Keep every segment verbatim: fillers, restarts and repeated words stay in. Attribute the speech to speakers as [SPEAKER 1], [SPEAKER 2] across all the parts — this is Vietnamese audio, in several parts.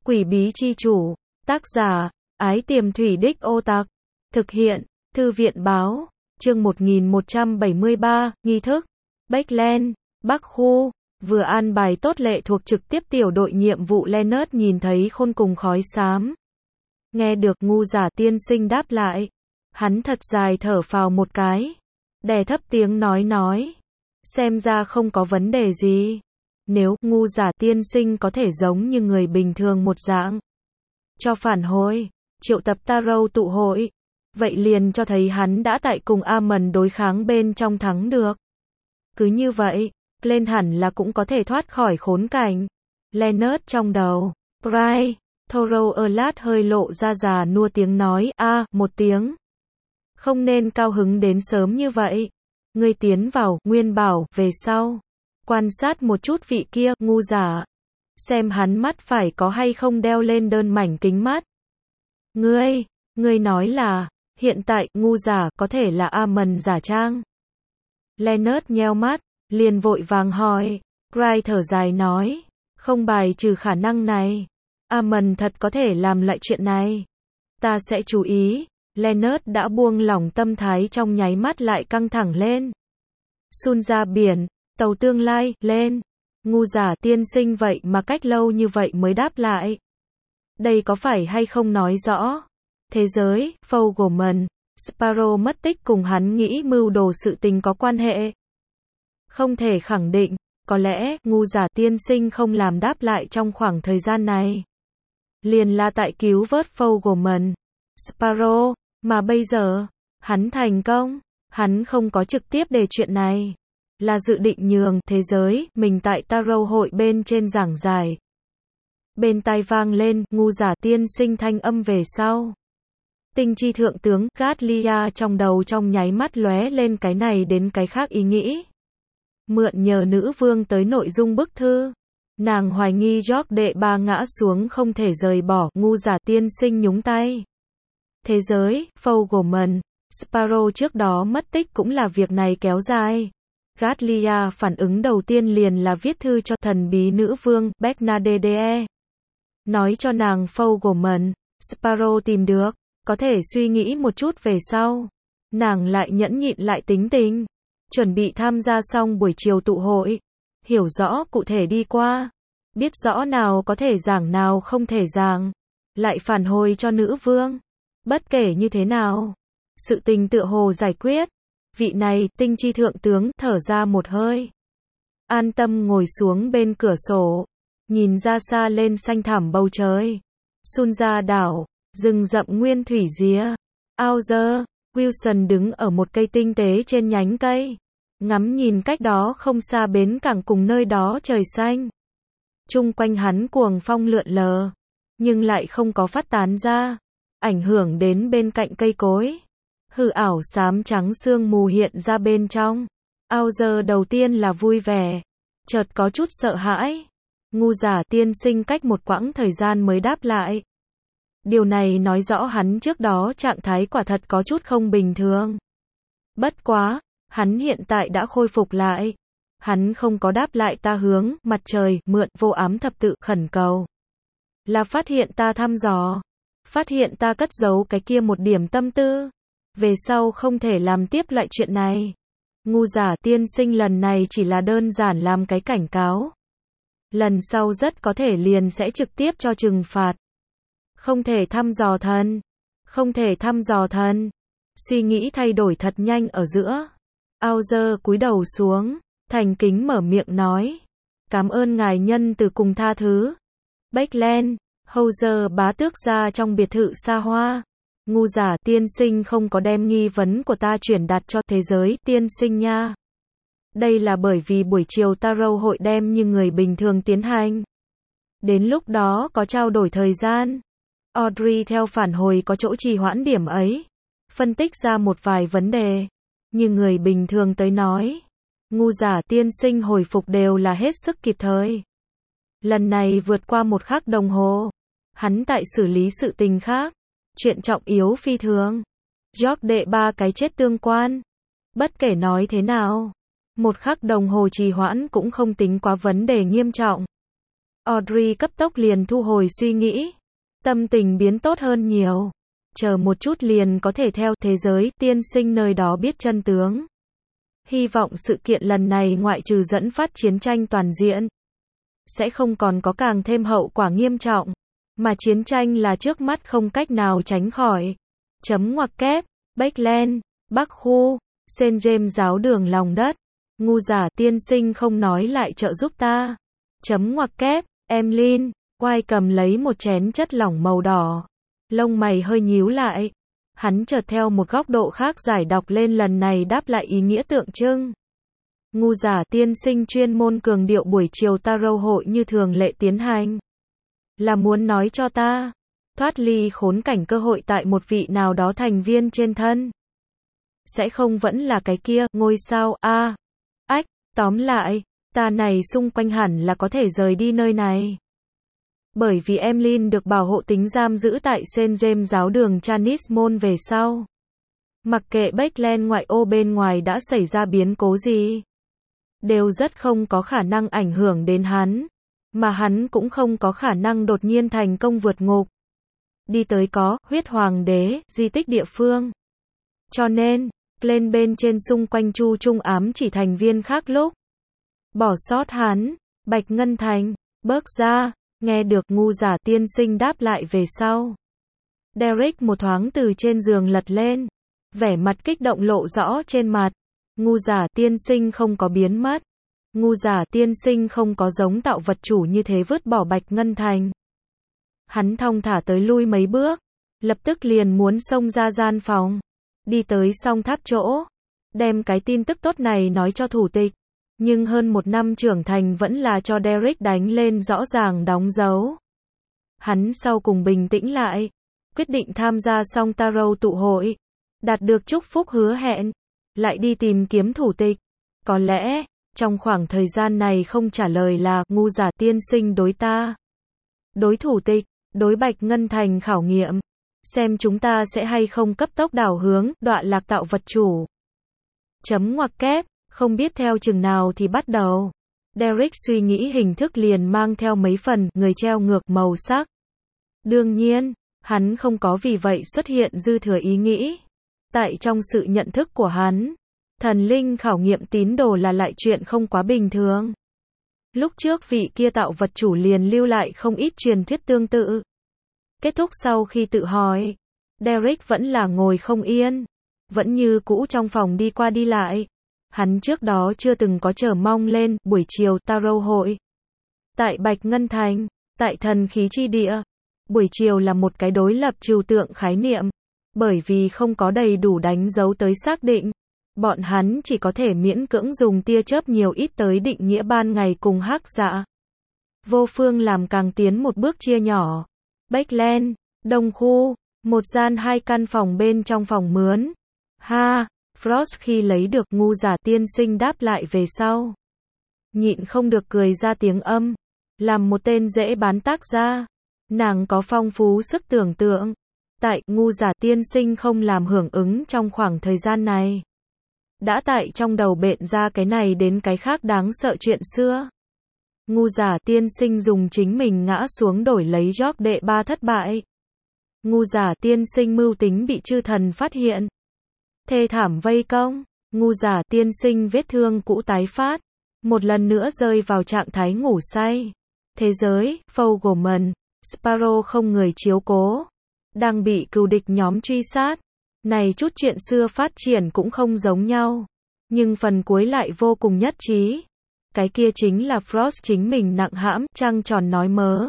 [SPEAKER 1] Quỷ bí chi chủ. Tác giả, Ái Tiềm Thủy Đích Ô Tặc. Thực hiện, Thư viện báo. Chương một nghìn một trăm bảy mươi ba, nghi thức. Backland, Bắc Khu. Vừa an bài tốt lệ thuộc trực tiếp tiểu đội nhiệm vụ Leonard nhìn thấy khôn cùng khói xám. Nghe được ngu giả tiên sinh đáp lại. Hắn thật dài thở phào một cái. Đè thấp tiếng nói nói. Xem ra không có vấn đề gì. Nếu ngu giả tiên sinh có thể giống như người bình thường một dạng. Cho phản hồi, triệu tập Tarot tụ hội. Vậy liền cho thấy hắn đã tại cùng Amon đối kháng bên trong thắng được. Cứ như vậy, lên hẳn là cũng có thể thoát khỏi khốn cảnh. Leonard trong đầu. Bright, Thoro Erlat hơi lộ ra già nua tiếng nói a à, một tiếng. Không nên cao hứng đến sớm như vậy. Ngươi tiến vào, Nguyên bảo, về sau. Quan sát một chút vị kia, ngu giả. Xem hắn mắt phải có hay không đeo lên đơn mảnh kính mắt. Ngươi, ngươi nói là, hiện tại, ngu giả có thể là Amon giả trang. Leonard nheo mắt, liền vội vàng hỏi. Bright thở dài nói, không bài trừ khả năng này. Amon thật có thể làm lại chuyện này. Ta sẽ chú ý. Leonard đã buông lỏng tâm thái trong nháy mắt lại căng thẳng lên. Sun ra biển, tàu tương lai, lên. Ngu giả tiên sinh vậy mà cách lâu như vậy mới đáp lại. Đây có phải hay không nói rõ. Thế giới, Fogelman, Sparrow mất tích cùng hắn nghĩ mưu đồ sự tình có quan hệ. Không thể khẳng định, có lẽ, ngu giả tiên sinh không làm đáp lại trong khoảng thời gian này. Liền là tại cứu vớt Fogelman, Sparrow, mà bây giờ, hắn thành công, hắn không có trực tiếp đề chuyện này. Là dự định nhường thế giới, mình tại Tarot hội bên trên giảng giải. Bên tai vang lên, ngu giả tiên sinh thanh âm về sau. Tinh chi thượng tướng, Gatlia trong đầu trong nháy mắt lóe lên cái này đến cái khác ý nghĩ. Mượn nhờ nữ vương tới nội dung bức thư. Nàng hoài nghi George đệ ba ngã xuống không thể rời bỏ, ngu giả tiên sinh nhúng tay. Thế giới, Fogelman, Sparrow trước đó mất tích cũng là việc này kéo dài. Gatlia phản ứng đầu tiên liền là viết thư cho thần bí nữ vương, Bernadette. Nói cho nàng Fogelman, Sparrow tìm được, có thể suy nghĩ một chút về sau. Nàng lại nhẫn nhịn lại tính tình. Chuẩn bị tham gia xong buổi chiều tụ hội. Hiểu rõ cụ thể đi qua. Biết rõ nào có thể giảng nào không thể giảng. Lại phản hồi cho nữ vương. Bất kể như thế nào. Sự tình tựa hồ giải quyết. Vị này, tinh chi thượng tướng, thở ra một hơi. An tâm ngồi xuống bên cửa sổ. Nhìn ra xa lên xanh thẳm bầu trời. Sun ra đảo, rừng rậm nguyên thủy ría. Auger, Wilson đứng ở một cây tinh tế trên nhánh cây. Ngắm nhìn cách đó không xa bến cảng cùng nơi đó trời xanh. Chung quanh hắn cuồng phong lượn lờ. Nhưng lại không có phát tán ra. Ảnh hưởng đến bên cạnh cây cối. Hư ảo xám trắng sương mù hiện ra bên trong. Auger đầu tiên là vui vẻ. Chợt có chút sợ hãi. Ngu giả tiên sinh cách một quãng thời gian mới đáp lại. Điều này nói rõ hắn trước đó trạng thái quả thật có chút không bình thường. Bất quá, hắn hiện tại đã khôi phục lại. Hắn không có đáp lại ta hướng, mặt trời, mượn, vô ám thập tự, khẩn cầu. Là phát hiện ta thăm dò. Phát hiện ta cất giấu cái kia một điểm tâm tư. Về sau không thể làm tiếp loại chuyện này. Ngu giả tiên sinh lần này chỉ là đơn giản làm cái cảnh cáo. Lần sau rất có thể liền sẽ trực tiếp cho trừng phạt. Không thể thăm dò thần. Không thể thăm dò thần. Suy nghĩ thay đổi thật nhanh ở giữa. Auger cúi đầu xuống. Thành kính mở miệng nói. Cảm ơn ngài nhân từ cùng tha thứ. Backland, Hauser bá tước ra trong biệt thự xa hoa. Ngu giả tiên sinh không có đem nghi vấn của ta chuyển đạt cho thế giới tiên sinh nha. Đây là bởi vì buổi chiều Tarot hội đem như người bình thường tiến hành. Đến lúc đó có trao đổi thời gian. Audrey theo phản hồi có chỗ trì hoãn điểm ấy. Phân tích ra một vài vấn đề. Như người bình thường tới nói. Ngu giả tiên sinh hồi phục đều là hết sức kịp thời. Lần này vượt qua một khắc đồng hồ. Hắn tại xử lý sự tình khác. Chuyện trọng yếu phi thường. George đệ ba cái chết tương quan. Bất kể nói thế nào. Một khắc đồng hồ trì hoãn cũng không tính quá vấn đề nghiêm trọng. Audrey cấp tốc liền thu hồi suy nghĩ. Tâm tình biến tốt hơn nhiều. Chờ một chút liền có thể theo thế giới tiên sinh nơi đó biết chân tướng. Hy vọng sự kiện lần này ngoại trừ dẫn phát chiến tranh toàn diện, sẽ không còn có càng thêm hậu quả nghiêm trọng. Mà chiến tranh là trước mắt không cách nào tránh khỏi. Chấm ngoặc kép, Backland, Bắc Khu, Saint James giáo đường lòng đất. Ngu giả tiên sinh không nói lại trợ giúp ta. Chấm ngoặc kép, Emlyn, White cầm lấy một chén chất lỏng màu đỏ. Lông mày hơi nhíu lại. Hắn chợt theo một góc độ khác giải đọc lên lần này đáp lại ý nghĩa tượng trưng. Ngu giả tiên sinh chuyên môn cường điệu buổi chiều tarot hội như thường lệ tiến hành. Là muốn nói cho ta, thoát ly khốn cảnh cơ hội tại một vị nào đó thành viên trên thân. Sẽ không vẫn là cái kia, ngôi sao, a à, ách, tóm lại, ta này xung quanh hẳn là có thể rời đi nơi này. Bởi vì Emlyn được bảo hộ tính giam giữ tại Saint James giáo đường Chanis Môn về sau. Mặc kệ Backland ngoại ô bên ngoài đã xảy ra biến cố gì, đều rất không có khả năng ảnh hưởng đến hắn. Mà hắn cũng không có khả năng đột nhiên thành công vượt ngục. Đi tới có, huyết hoàng đế, di tích địa phương. Cho nên, lên bên trên xung quanh chu trung ám chỉ thành viên khác lúc. Bỏ sót hắn, Bạch Ngân Thành, bước ra, nghe được ngu giả tiên sinh đáp lại về sau. Derek một thoáng từ trên giường lật lên. Vẻ mặt kích động lộ rõ trên mặt. Ngu giả tiên sinh không có biến mất. Ngu giả tiên sinh không có giống tạo vật chủ như thế vứt bỏ Bạch Ngân Thành. Hắn thong thả tới lui mấy bước. Lập tức liền muốn xông ra gian phòng. Đi tới song tháp chỗ. Đem cái tin tức tốt này nói cho thủ tịch. Nhưng hơn một năm trưởng thành vẫn là cho Derek đánh lên rõ ràng đóng dấu. Hắn sau cùng bình tĩnh lại. Quyết định tham gia song tarot tụ hội. Đạt được chúc phúc hứa hẹn. Lại đi tìm kiếm thủ tịch. Có lẽ, trong khoảng thời gian này không trả lời là ngu giả tiên sinh đối ta. Đối thủ tịch, đối Bạch Ngân Thành khảo nghiệm. Xem chúng ta sẽ hay không cấp tốc đảo hướng, đọa lạc tạo vật chủ. Chấm ngoặc kép, không biết theo chừng nào thì bắt đầu. Derek suy nghĩ hình thức liền mang theo mấy phần, người treo ngược màu sắc. Đương nhiên, hắn không có vì vậy xuất hiện dư thừa ý nghĩ. Tại trong sự nhận thức của hắn, thần linh khảo nghiệm tín đồ là lại chuyện không quá bình thường. Lúc trước vị kia tạo vật chủ liền lưu lại không ít truyền thuyết tương tự. Kết thúc sau khi tự hỏi, Derek vẫn là ngồi không yên, vẫn như cũ trong phòng đi qua đi lại. Hắn trước đó chưa từng có chờ mong lên buổi chiều tarot hội. Tại Bạch Ngân Thành, tại thần khí chi địa, buổi chiều là một cái đối lập trừu tượng khái niệm, bởi vì không có đầy đủ đánh dấu tới xác định. Bọn hắn chỉ có thể miễn cưỡng dùng tia chớp nhiều ít tới định nghĩa ban ngày cùng hắc dạ. Vô phương làm càng tiến một bước chia nhỏ. Backland, Đông Khu, một gian hai căn phòng bên trong phòng mướn. Ha, Frost khi lấy được ngu giả tiên sinh đáp lại về sau. Nhịn không được cười ra tiếng âm. Làm một tên dễ bán tác gia. Nàng có phong phú sức tưởng tượng. Tại, ngu giả tiên sinh không làm hưởng ứng trong khoảng thời gian này. Đã tại trong đầu bện ra cái này đến cái khác đáng sợ chuyện xưa. Ngu giả tiên sinh dùng chính mình ngã xuống đổi lấy York đệ ba thất bại. Ngu giả tiên sinh mưu tính bị chư thần phát hiện. Thê thảm vây công. Ngu giả tiên sinh vết thương cũ tái phát. Một lần nữa rơi vào trạng thái ngủ say. Thế giới, Fogelman, Sparrow không người chiếu cố. Đang bị cừu địch nhóm truy sát. Này chút chuyện xưa phát triển cũng không giống nhau. Nhưng phần cuối lại vô cùng nhất trí. Cái kia chính là Frost chính mình nặng hãm, trăng tròn nói mớ.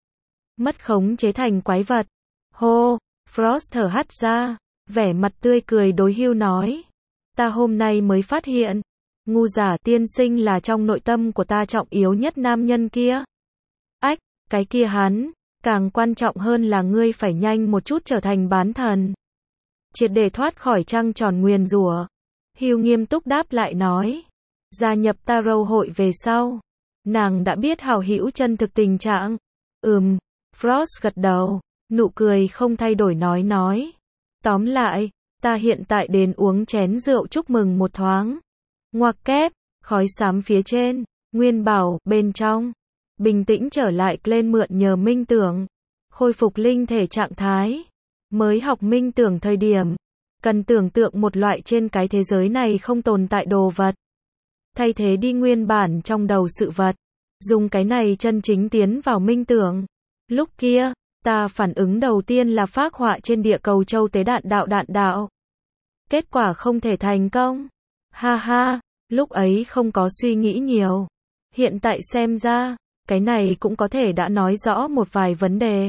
[SPEAKER 1] Mất khống chế thành quái vật. Hô, Frost thở hắt ra. Vẻ mặt tươi cười đối Hugh nói. Ta hôm nay mới phát hiện. Ngu giả tiên sinh là trong nội tâm của ta trọng yếu nhất nam nhân kia. Ách, cái kia hắn. Càng quan trọng hơn là ngươi phải nhanh một chút trở thành bán thần. Triệt để thoát khỏi trăng tròn nguyền rủa. Hugh nghiêm túc đáp lại nói. Gia nhập tarot hội về sau. Nàng đã biết hảo hữu chân thực tình trạng. Ừm, Frost gật đầu. Nụ cười không thay đổi nói nói. Tóm lại, ta hiện tại đến uống chén rượu chúc mừng một thoáng. Ngoặc kép, khói xám phía trên, Nguyên Bảo, bên trong. bình tĩnh trở lại, lên mượn nhờ minh tưởng, khôi phục linh thể trạng thái. Mới học minh tưởng thời điểm, cần tưởng tượng một loại trên cái thế giới này không tồn tại đồ vật. Thay thế đi nguyên bản trong đầu sự vật. Dùng cái này chân chính tiến vào minh tưởng. Lúc kia, ta phản ứng đầu tiên là phác họa trên địa cầu châu tế đạn đạo đạn đạo. Kết quả không thể thành công. Ha ha, lúc ấy không có suy nghĩ nhiều. Hiện tại xem ra, cái này cũng có thể đã nói rõ một vài vấn đề.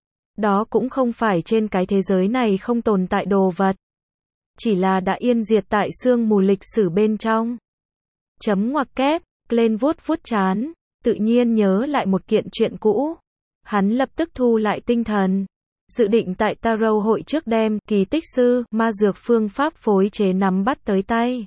[SPEAKER 1] Đó cũng không phải trên cái thế giới này không tồn tại đồ vật. Chỉ là đã yên diệt tại sương mù lịch sử bên trong. Chấm ngoặc kép, lên vuốt vuốt trán, tự nhiên nhớ lại một kiện chuyện cũ. Hắn lập tức thu lại tinh thần. Dự định tại Tarot hội trước đem kỳ tích sư, ma dược phương pháp phối chế nắm bắt tới tay.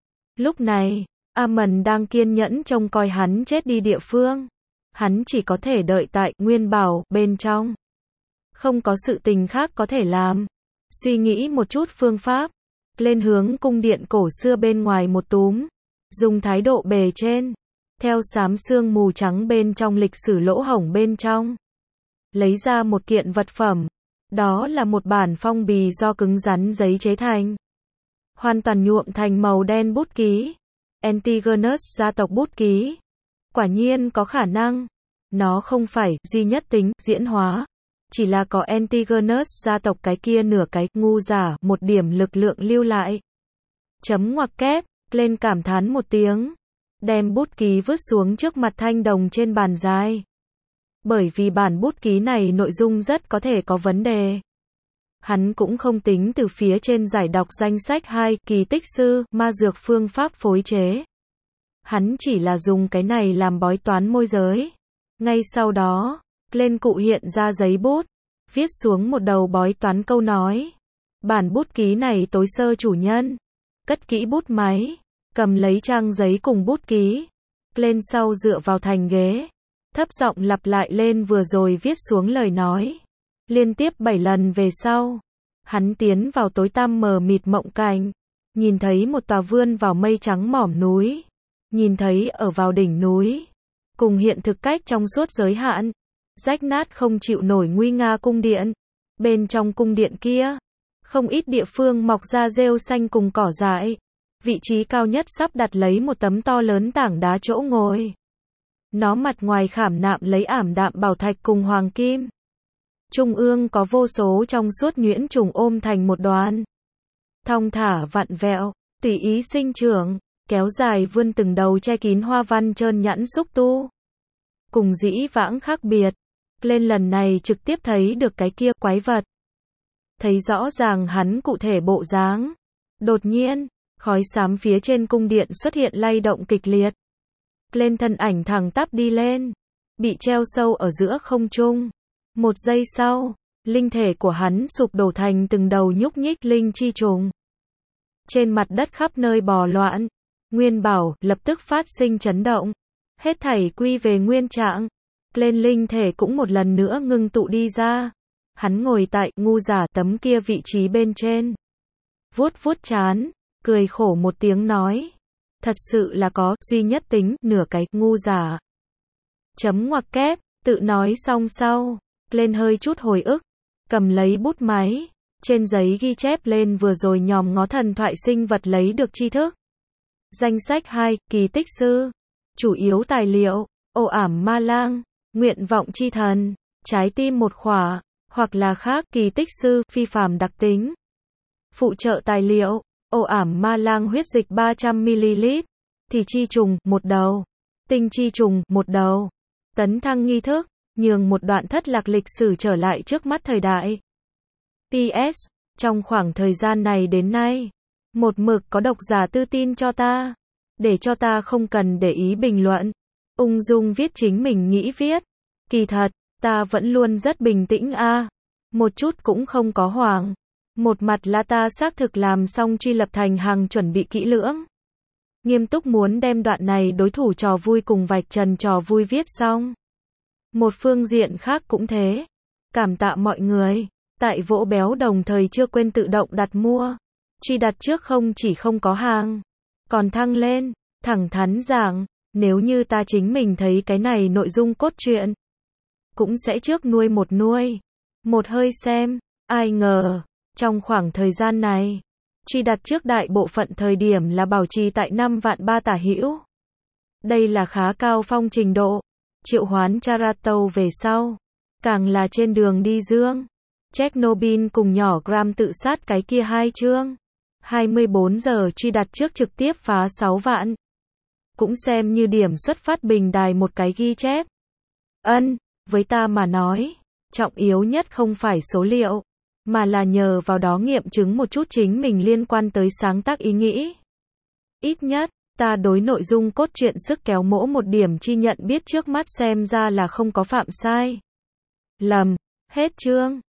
[SPEAKER 1] Lúc này, Amon đang kiên nhẫn trông coi hắn chết đi địa phương. Hắn chỉ có thể đợi tại Nguyên Bảo bên trong. Không có sự tình khác có thể làm. Suy nghĩ một chút phương pháp. Lên hướng cung điện cổ xưa bên ngoài một túm. Dùng thái độ bề trên. Theo xám sương mù trắng bên trong lịch sử lỗ hổng bên trong. Lấy ra một kiện vật phẩm. Đó là một bản phong bì do cứng rắn giấy chế thành. Hoàn toàn nhuộm thành màu đen bút ký. Antigonus gia tộc bút ký. Quả nhiên có khả năng. Nó không phải duy nhất tính diễn hóa. Chỉ là có Antigonus gia tộc cái kia nửa cái ngu giả một điểm lực lượng lưu lại. Chấm ngoặc kép, lên cảm thán một tiếng. Đem bút ký vứt xuống trước mặt thanh đồng trên bàn dài. Bởi vì bản bút ký này nội dung rất có thể có vấn đề. Hắn cũng không tính từ phía trên giải đọc danh sách hai kỳ tích sư, ma dược phương pháp phối chế. Hắn chỉ là dùng cái này làm bói toán môi giới. Ngay sau đó, lên cụ hiện ra giấy bút, viết xuống một đầu bói toán câu nói. Bản bút ký này tối sơ chủ nhân. Cất kỹ bút máy, cầm lấy trang giấy cùng bút ký. Lên sau dựa vào thành ghế. Thấp giọng lặp lại lên vừa rồi viết xuống lời nói. Liên tiếp bảy lần về sau. Hắn tiến vào tối tăm mờ mịt mộng cảnh. Nhìn thấy một tòa vươn vào mây trắng mỏm núi. Nhìn thấy ở vào đỉnh núi. Cùng hiện thực cách trong suốt giới hạn. Rách nát không chịu nổi nguy nga cung điện. Bên trong cung điện kia. Không ít địa phương mọc ra rêu xanh cùng cỏ dại. Vị trí cao nhất sắp đặt lấy một tấm to lớn tảng đá chỗ ngồi. Nó mặt ngoài khảm nạm lấy ảm đạm bảo thạch cùng hoàng kim. Trung ương có vô số trong suốt nhuyễn trùng ôm thành một đoàn. Thong thả vặn vẹo, tùy ý sinh trưởng, kéo dài vươn từng đầu che kín hoa văn trơn nhẵn xúc tu. Cùng dĩ vãng khác biệt, lên lần này trực tiếp thấy được cái kia quái vật. Thấy rõ ràng hắn cụ thể bộ dáng. Đột nhiên, khói xám phía trên cung điện xuất hiện lay động kịch liệt. Lên thân ảnh thẳng tắp đi lên, bị treo sâu ở giữa không trung. Một giây sau, linh thể của hắn sụp đổ thành từng đầu nhúc nhích linh chi trùng. Trên mặt đất khắp nơi bò loạn, Nguyên Bảo lập tức phát sinh chấn động. Hết thảy quy về nguyên trạng. Lên linh thể cũng một lần nữa ngưng tụ đi ra. Hắn ngồi tại ngu giả tấm kia vị trí bên trên. Vuốt vuốt trán, cười khổ một tiếng nói. Thật sự là có, duy nhất tính, nửa cái, ngu giả. Chấm ngoặc kép, tự nói xong sau. Lên hơi chút hồi ức. Cầm lấy bút máy. Trên giấy ghi chép lên vừa rồi nhòm ngó thần thoại sinh vật lấy được tri thức. Danh sách hai, kỳ tích sư. Chủ yếu tài liệu, ồ ảm ma lang, nguyện vọng chi thần, trái tim một khỏa, hoặc là khác kỳ tích sư, phi phàm đặc tính. Phụ trợ tài liệu, ồ ảm ma lang huyết dịch ba trăm mi li lít, thì chi trùng, một đầu, tinh chi trùng, một đầu. Tấn thăng nghi thức, nhường một đoạn thất lạc lịch sử trở lại trước mắt thời đại. pê ét, trong khoảng thời gian này đến nay, một mực có độc giả tư tin cho ta, để cho ta không cần để ý bình luận, ung dung viết chính mình nghĩ viết. Kỳ thật, ta vẫn luôn rất bình tĩnh a, à. Một chút cũng không có hoảng. Một mặt là ta xác thực làm xong truy lập thành hàng chuẩn bị kỹ lưỡng. Nghiêm túc muốn đem đoạn này đối thủ trò vui cùng vạch trần trò vui viết xong. Một phương diện khác cũng thế. Cảm tạ mọi người. Tại Vỗ Béo đồng thời chưa quên tự động đặt mua. Truy đặt trước không chỉ không có hàng, còn thăng lên. Thẳng thắn giảng, Nếu như ta chính mình thấy cái này nội dung cốt truyện, cũng sẽ trước nuôi một nuôi, một hơi xem, ai ngờ, trong khoảng thời gian này, truy đặt trước đại bộ phận thời điểm là bảo trì tại năm vạn ba tả hữu. Đây là khá cao phong trình độ. Triệu hoán Charatâu về sau, càng là trên đường đi dương. Chernobyl cùng nhỏ Gram tự sát cái kia hai chương. hai mươi bốn giờ truy đặt trước trực tiếp phá sáu vạn. Cũng xem như điểm xuất phát bình đài một cái ghi chép. Ân, với ta mà nói, trọng yếu nhất không phải số liệu, mà là nhờ vào đó nghiệm chứng một chút chính mình liên quan tới sáng tác ý nghĩ. Ít nhất, ta đối nội dung cốt truyện sức kéo mỗ một điểm chi nhận biết trước mắt xem ra là không có phạm sai lầm. Hết chương.